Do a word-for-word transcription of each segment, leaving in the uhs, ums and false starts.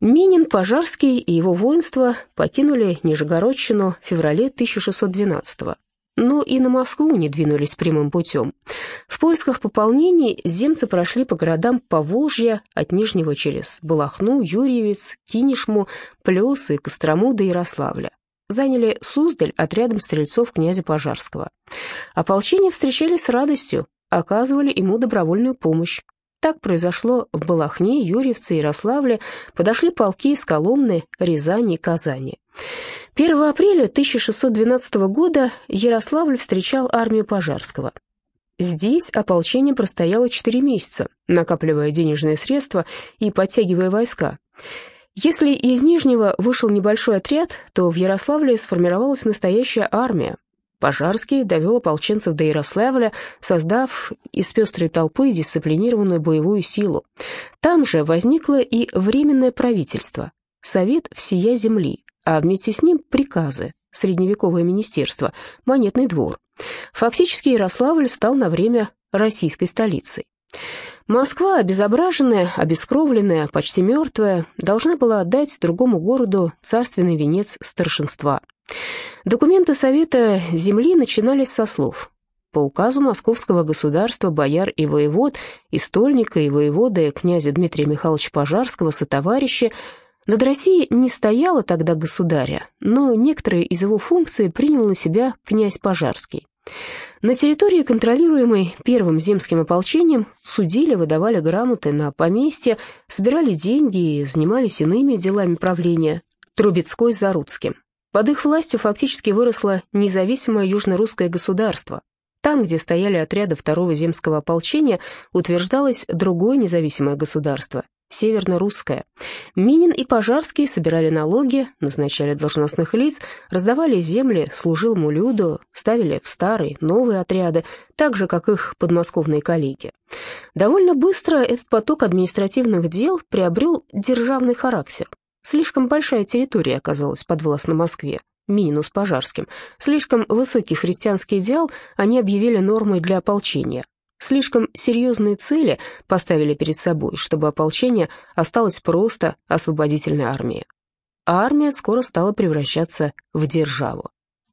Минин, Пожарский и его воинство покинули Нижегородщину в феврале тысяча шестьсот двенадцатого, но и на Москву не двинулись прямым путем. В поисках пополнений земцы прошли по городам Поволжья от Нижнего через Балахну, Юрьевец, Кинешму, Плес и Кострому до Ярославля. Заняли Суздаль отрядом стрельцов князя Пожарского. Ополчение встречали с радостью, оказывали ему добровольную помощь. Так произошло в Балахне, Юрьевце, Ярославле, подошли полки из Коломны, Рязани и Казани. первого апреля тысяча шестьсот двенадцатого года Ярославль встречал армию Пожарского. Здесь ополчение простояло четыре месяца, накапливая денежные средства и подтягивая войска. Если из Нижнего вышел небольшой отряд, то в Ярославле сформировалась настоящая армия. Пожарский довел ополченцев до Ярославля, создав из пестрой толпы дисциплинированную боевую силу. Там же возникло и Временное правительство, Совет всея земли, а вместе с ним приказы, средневековое министерство, Монетный двор. Фактически Ярославль стал на время российской столицей. Москва, обезображенная, обескровленная, почти мертвая, должна была отдать другому городу царственный венец старшинства. Документы Совета земли начинались со слов: по указу московского государства бояр и воевод, и стольника, и воеводы князя Дмитрия Михайловича Пожарского сотоварища. Над Россией не стояло тогда государя, но некоторые из его функций принял на себя князь Пожарский. На территории, контролируемой первым земским ополчением, судили, выдавали грамоты на поместья, собирали деньги и занимались иными делами правления Трубецкой с Заруцким. Под их властью фактически выросло независимое южно-русское государство. Там, где стояли отряды второго земского ополчения, утверждалось другое независимое государство – северно-русское. Минин и Пожарский собирали налоги, назначали должностных лиц, раздавали земли служилому люду, ставили в старые, новые отряды, так же, как их подмосковные коллеги. Довольно быстро этот поток административных дел приобрел державный характер. Слишком большая территория оказалась подвластна Москве, Минину с Пожарским. Слишком высокий христианский идеал они объявили нормой для ополчения. Слишком серьезные цели поставили перед собой, чтобы ополчение осталось просто освободительной армией. А армия скоро стала превращаться в державу.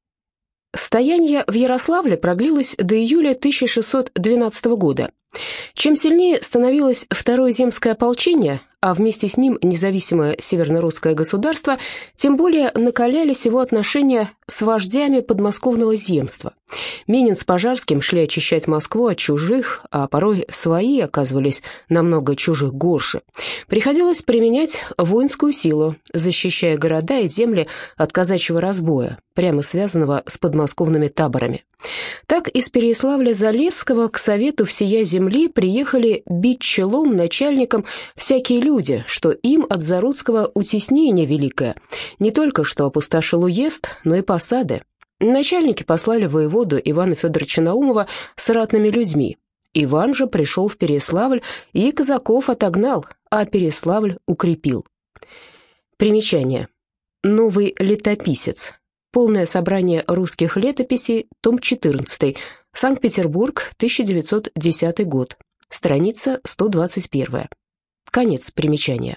Стояние в Ярославле продлилось до июля тысяча шестьсот двенадцатого года. Чем сильнее становилось второе земское ополчение, а вместе с ним независимое северно-русское государство, тем более накалялись его отношения с вождями подмосковного земства. Минин с Пожарским шли очищать Москву от чужих, а порой свои оказывались намного чужих горше. Приходилось применять воинскую силу, защищая города и земли от казачьего разбоя, прямо связанного с подмосковными таборами. Так из Переяславля-Залесского к Совету всея земли приехали бить челом начальникам всякие люди, что им от Заруцкого утеснение великое, не только что опустошил уезд, но и посады. Начальники послали воеводу Ивана Федоровича Наумова с ратными людьми. Иван же пришел в Переяславль и казаков отогнал, а Переяславль укрепил. Примечание. Новый летописец. Полное собрание русских летописей, том четырнадцатый, Санкт-Петербург, тысяча девятьсот десятый год, страница сто двадцать первая. Конец примечания.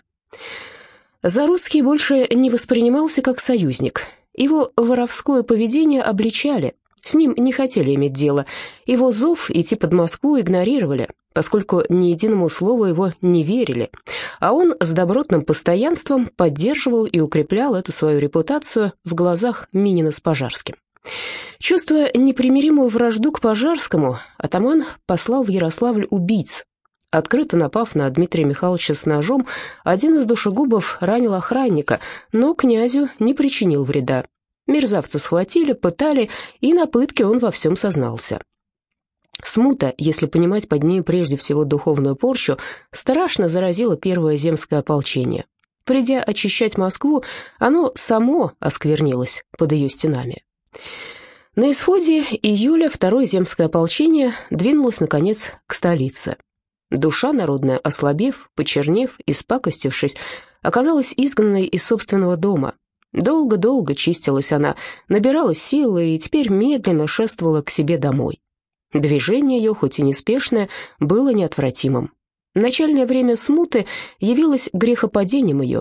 Заруцкий больше не воспринимался как союзник. Его воровское поведение обличали, с ним не хотели иметь дело. Его зов идти под Москву игнорировали, поскольку ни единому слову его не верили, а он с добротным постоянством поддерживал и укреплял эту свою репутацию в глазах Минина с Пожарским. Чувствуя непримиримую вражду к Пожарскому, атаман послал в Ярославль убийц. Открыто напав на Дмитрия Михайловича с ножом, один из душегубов ранил охранника, но князю не причинил вреда. Мерзавца схватили, пытали, и на пытке он во всем сознался. Смута, если понимать под ней прежде всего духовную порчу, страшно заразила первое земское ополчение. Придя очищать Москву, оно само осквернилось под ее стенами. На исходе июля второе земское ополчение двинулось, наконец, к столице. Душа народная, ослабев, почернев, испакостившись, оказалась изгнанной из собственного дома. Долго-долго чистилась она, набирала силы и теперь медленно шествовала к себе домой. Движение ее, хоть и неспешное, было неотвратимым. Начальное время смуты явилось грехопадением ее.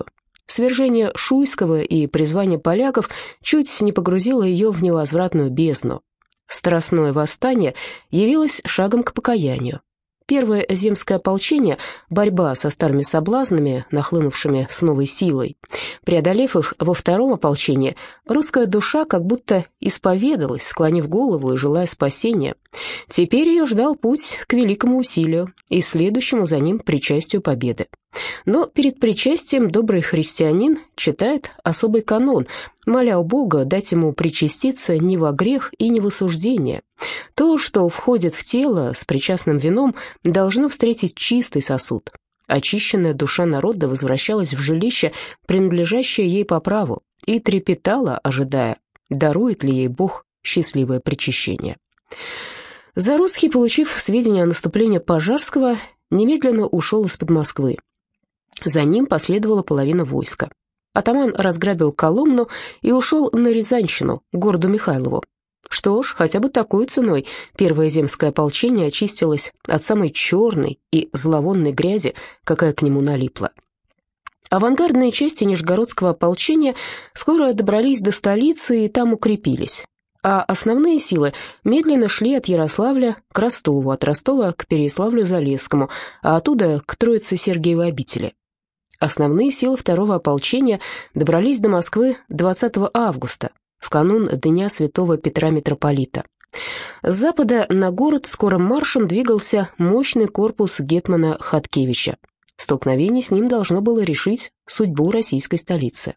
Свержение Шуйского и призвание поляков чуть не погрузило ее в невозвратную бездну. Страстное восстание явилось шагом к покаянию. Первое земское ополчение — борьба со старыми соблазнами, нахлынувшими с новой силой. Преодолев их во втором ополчении, русская душа как будто исповедалась, склонив голову и желая спасения. Теперь ее ждал путь к великому усилию и следующему за ним причастию победы. Но перед причастием добрый христианин читает особый канон, моля у Бога дать ему причаститься не во грех и не в осуждение. То, что входит в тело с причастным вином, должно встретить чистый сосуд. Очищенная душа народа возвращалась в жилище, принадлежащее ей по праву, и трепетала, ожидая, дарует ли ей Бог счастливое причащение. Зарусский, получив сведения о наступлении Пожарского, немедленно ушел из-под Москвы. За ним последовала половина войска. Атаман разграбил Коломну и ушел на Рязанщину, к городу Михайлову. Что ж, хотя бы такой ценой первое земское ополчение очистилось от самой черной и зловонной грязи, какая к нему налипла. Авангардные части Нижегородского ополчения скоро добрались до столицы и там укрепились, а основные силы медленно шли от Ярославля к Ростову, от Ростова к Переяславлю-Залесскому, а оттуда к Троице-Сергиевой обители. Основные силы второго ополчения добрались до Москвы двадцатого августа, в канун Дня Святого Петра Митрополита. С запада на город скорым маршем двигался мощный корпус гетмана Хаткевича. Столкновение с ним должно было решить судьбу российской столицы.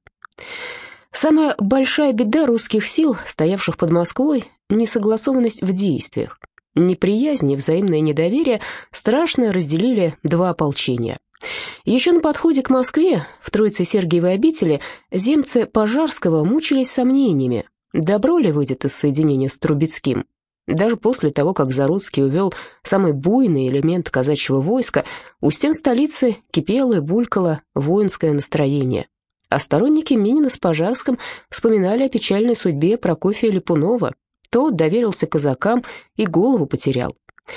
Самая большая беда русских сил, стоявших под Москвой, несогласованность в действиях. Неприязнь и взаимное недоверие страшно разделили два ополчения. Еще на подходе к Москве, в Троице-Сергиевой обители, земцы Пожарского мучились сомнениями, добро ли выйдет из соединения с Трубецким. Даже после того, как Заруцкий увел самый буйный элемент казачьего войска, у стен столицы кипело и булькало воинское настроение. А сторонники Минина с Пожарским вспоминали о печальной судьбе Прокофия Липунова. Тот доверился казакам и голову потерял.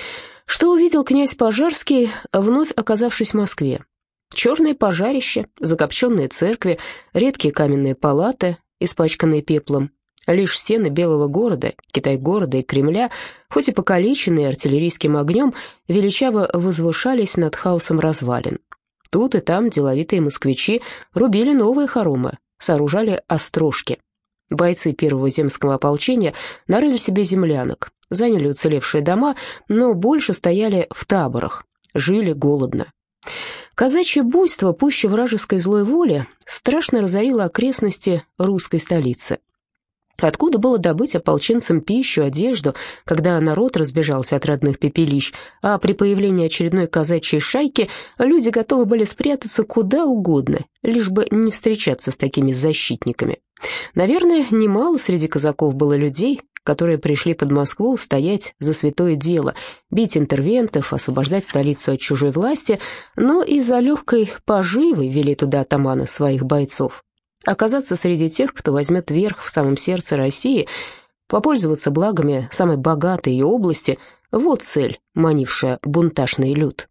Что увидел князь Пожарский, вновь оказавшись в Москве? Черные пожарища, закопченные церкви, редкие каменные палаты, испачканные пеплом. Лишь стены Белого города, Китай-города и Кремля, хоть и покалеченные артиллерийским огнем, величаво возвышались над хаосом развалин. Тут и там деловитые москвичи рубили новые хоромы, сооружали острожки. Бойцы первого земского ополчения нарыли себе землянок, заняли уцелевшие дома, но больше стояли в таборах, жили голодно. Казачье буйство, пуще вражеской злой воли, страшно разорило окрестности русской столицы. Откуда было добыть ополченцам пищу, одежду, когда народ разбежался от родных пепелищ, а при появлении очередной казачьей шайки люди готовы были спрятаться куда угодно, лишь бы не встречаться с такими защитниками? Наверное, немало среди казаков было людей, которые пришли под Москву стоять за святое дело, бить интервентов, освобождать столицу от чужой власти, но из-за легкой поживы вели туда атаманы своих бойцов. Оказаться среди тех, кто возьмет верх в самом сердце России, попользоваться благами самой богатой ее области — вот цель, манившая бунтажный люд.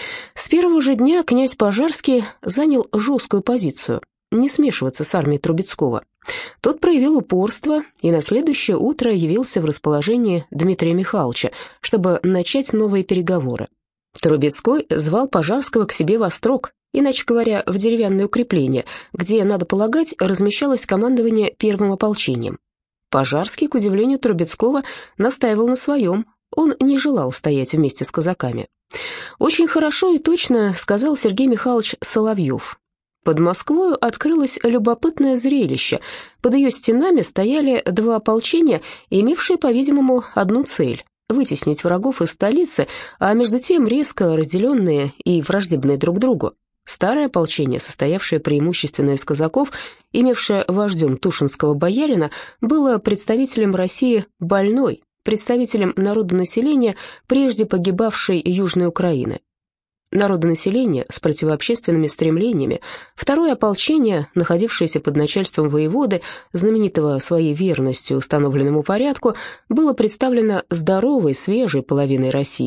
С первого же дня князь Пожарский занял жесткую позицию — не смешиваться с армией Трубецкого. Тот проявил упорство и на следующее утро явился в расположении Дмитрия Михайловича, чтобы начать новые переговоры. Трубецкой звал Пожарского к себе в Острог, иначе говоря, в деревянное укрепление, где, надо полагать, размещалось командование первым ополчением. Пожарский, к удивлению Трубецкого, настаивал на своем, он не желал стоять вместе с казаками. Очень хорошо и точно сказал Сергей Михайлович Соловьев. Под Москвою открылось любопытное зрелище. Под ее стенами стояли два ополчения, имевшие, по-видимому, одну цель — вытеснить врагов из столицы, а между тем резко разделенные и враждебные друг другу. Старое ополчение, состоявшее преимущественно из казаков, имевшее вождем тушинского боярина, было представителем России больной, представителем народонаселения, прежде погибавшей Южной Украины. Народонаселение с противообщественными стремлениями, второе ополчение, находившееся под начальством воеводы, знаменитого своей верностью установленному порядку, было представлено здоровой, свежей половиной России.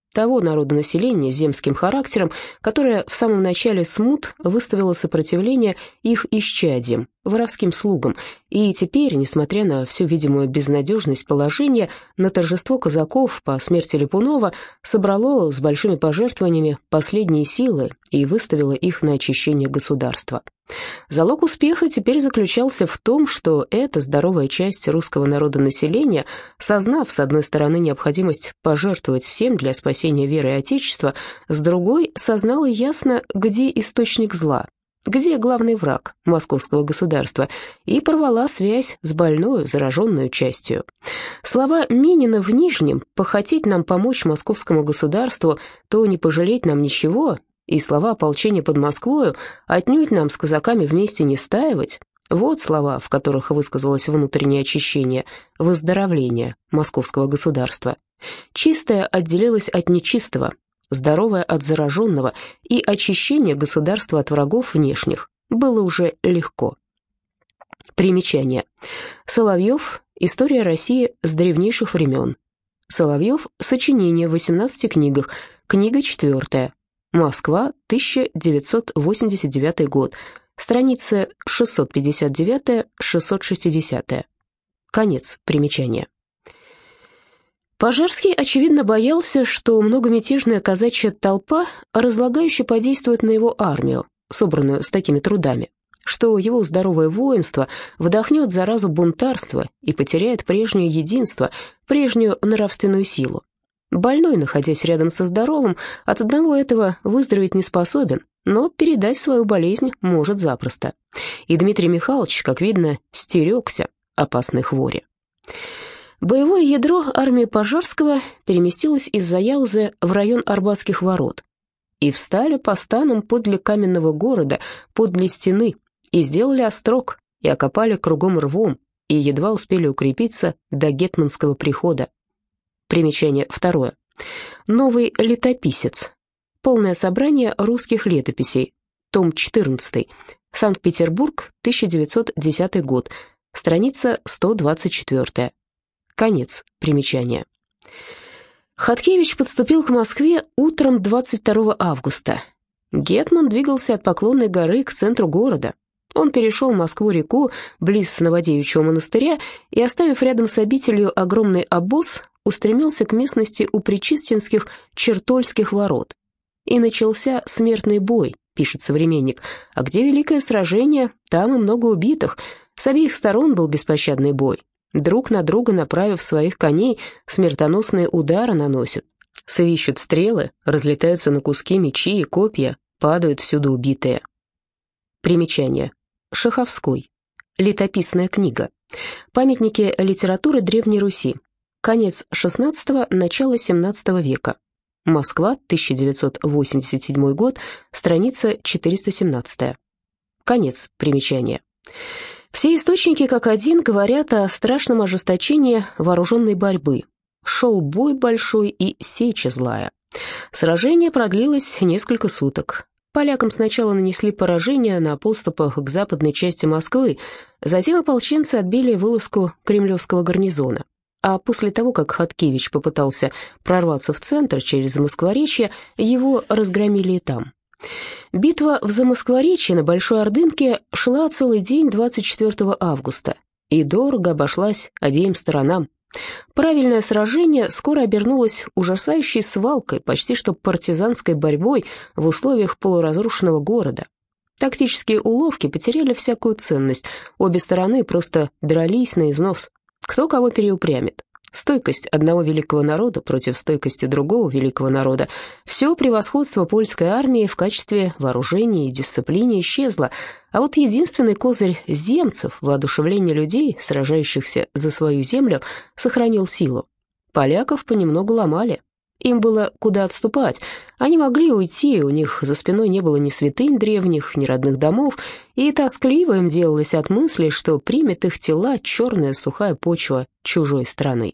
того народонаселения с земским характером, которое в самом начале смут выставило сопротивление их исчадьям, воровским слугам, и теперь, несмотря на всю видимую безнадежность положения, на торжество казаков по смерти Ляпунова собрало с большими пожертвованиями последние силы и выставило их на очищение государства. Залог успеха теперь заключался в том, что эта здоровая часть русского народонаселения, сознав, с одной стороны, необходимость пожертвовать всем для спасения веры и Отечества, с другой, сознала ясно, где источник зла, где главный враг московского государства, и порвала связь с больною, зараженную частью. Слова Минина в Нижнем «похотеть нам помочь московскому государству, то не пожалеть нам ничего», и слова ополчения под Москвою «отнюдь нам с казаками вместе не стаивать», вот слова, в которых высказалось внутреннее очищение, выздоровление московского государства. Чистое отделилось от нечистого, здоровое от зараженного, и очищение государства от врагов внешних было уже легко. Примечание. Соловьев. История России с древнейших времен. Соловьев. Сочинение в восемнадцати книгах. Книга четвертая. Москва, тысяча девятьсот восемьдесят девятый год. Страницы шестьсот пятьдесят девять — шестьсот шестьдесят. Конец примечания. Пожарский, очевидно, боялся, что многомятежная казачья толпа разлагающе подействует на его армию, собранную с такими трудами, что его здоровое воинство вдохнет заразу бунтарства и потеряет прежнее единство, прежнюю нравственную силу. Больной, находясь рядом со здоровым, от одного этого выздороветь не способен, но передать свою болезнь может запросто. И Дмитрий Михайлович, как видно, стерегся опасной хвори. Боевое ядро армии Пожарского переместилось из-за Яузы в район Арбатских ворот. И встали по станам подле каменного города, подле стены, и сделали острог, и окопали кругом рвом, и едва успели укрепиться до гетманского прихода. Примечание второе. Новый летописец. Полное собрание русских летописей. Том четырнадцатый. Санкт-Петербург, тысяча девятьсот десятый год. Страница сто двадцать четыре. Конец примечания. Хаткевич подступил к Москве утром двадцать второго августа. Гетман двигался от Поклонной горы к центру города. Он перешел Москву-реку близ Новодевичьего монастыря и, оставив рядом с обителью огромный обоз, устремился к местности у Пречистинских Чертольских ворот. И начался смертный бой, пишет современник, а где великое сражение, там и много убитых. С обеих сторон был беспощадный бой. Друг на друга, направив своих коней, смертоносные удары наносят. Свищут стрелы, разлетаются на куски мечи и копья, падают всюду убитые. Примечание. Шаховской. Летописная книга. Памятники литературы Древней Руси. Конец шестнадцатого, начало семнадцатого века. Москва, тысяча девятьсот восемьдесят седьмой год, страница четыреста семнадцать. Конец примечания. Все источники как один говорят о страшном ожесточении вооруженной борьбы. Шел бой большой и сеча злая. Сражение продлилось несколько суток. Полякам сначала нанесли поражение на подступах к западной части Москвы, затем ополченцы отбили вылазку кремлевского гарнизона. А после того, как Хаткевич попытался прорваться в центр через Замоскворечье, его разгромили и там. Битва в Замоскворечье на Большой Ордынке шла целый день двадцать четвёртого августа и дорого обошлась обеим сторонам. Правильное сражение скоро обернулось ужасающей свалкой, почти что партизанской борьбой в условиях полуразрушенного города. Тактические уловки потеряли всякую ценность, обе стороны просто дрались на износ. Кто кого переупрямит? Стойкость одного великого народа против стойкости другого великого народа. Все превосходство польской армии в качестве вооружения и дисциплины исчезло, а вот единственный козырь земцев, воодушевление людей, сражающихся за свою землю, сохранил силу. Поляков понемногу ломали. Им было куда отступать. Они могли уйти, у них за спиной не было ни святынь древних, ни родных домов, и тоскливо им делалось от мысли, что примет их тела черная сухая почва чужой страны.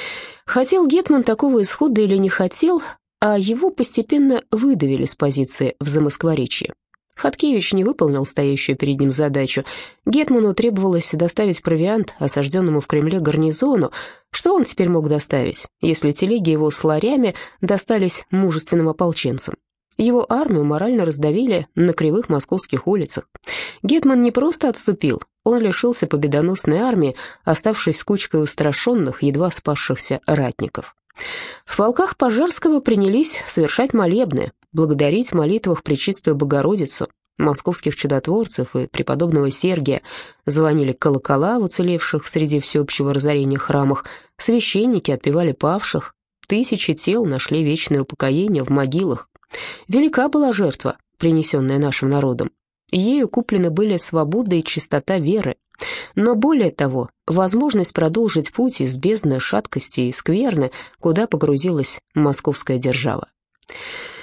Хотел гетман такого исхода или не хотел, а его постепенно выдавили с позиции в Замоскворечье. Хаткевич не выполнил стоящую перед ним задачу. Гетману требовалось доставить провиант осажденному в Кремле гарнизону. Что он теперь мог доставить, если телеги его с ларями достались мужественным ополченцам? Его армию морально раздавили на кривых московских улицах. Гетман не просто отступил, он лишился победоносной армии, оставшись с кучкой устрашенных, едва спасшихся ратников. В полках Пожарского принялись совершать молебны, благодарить в молитвах Пречистую Богородицу, московских чудотворцев и преподобного Сергия. Звонили колокола в уцелевших среди всеобщего разорения храмах, священники отпевали павших, тысячи тел нашли вечное упокоение в могилах. Велика была жертва, принесенная нашим народом. Ею куплены были свобода и чистота веры. Но более того, возможность продолжить путь из бездны шаткости и скверны, куда погрузилась московская держава.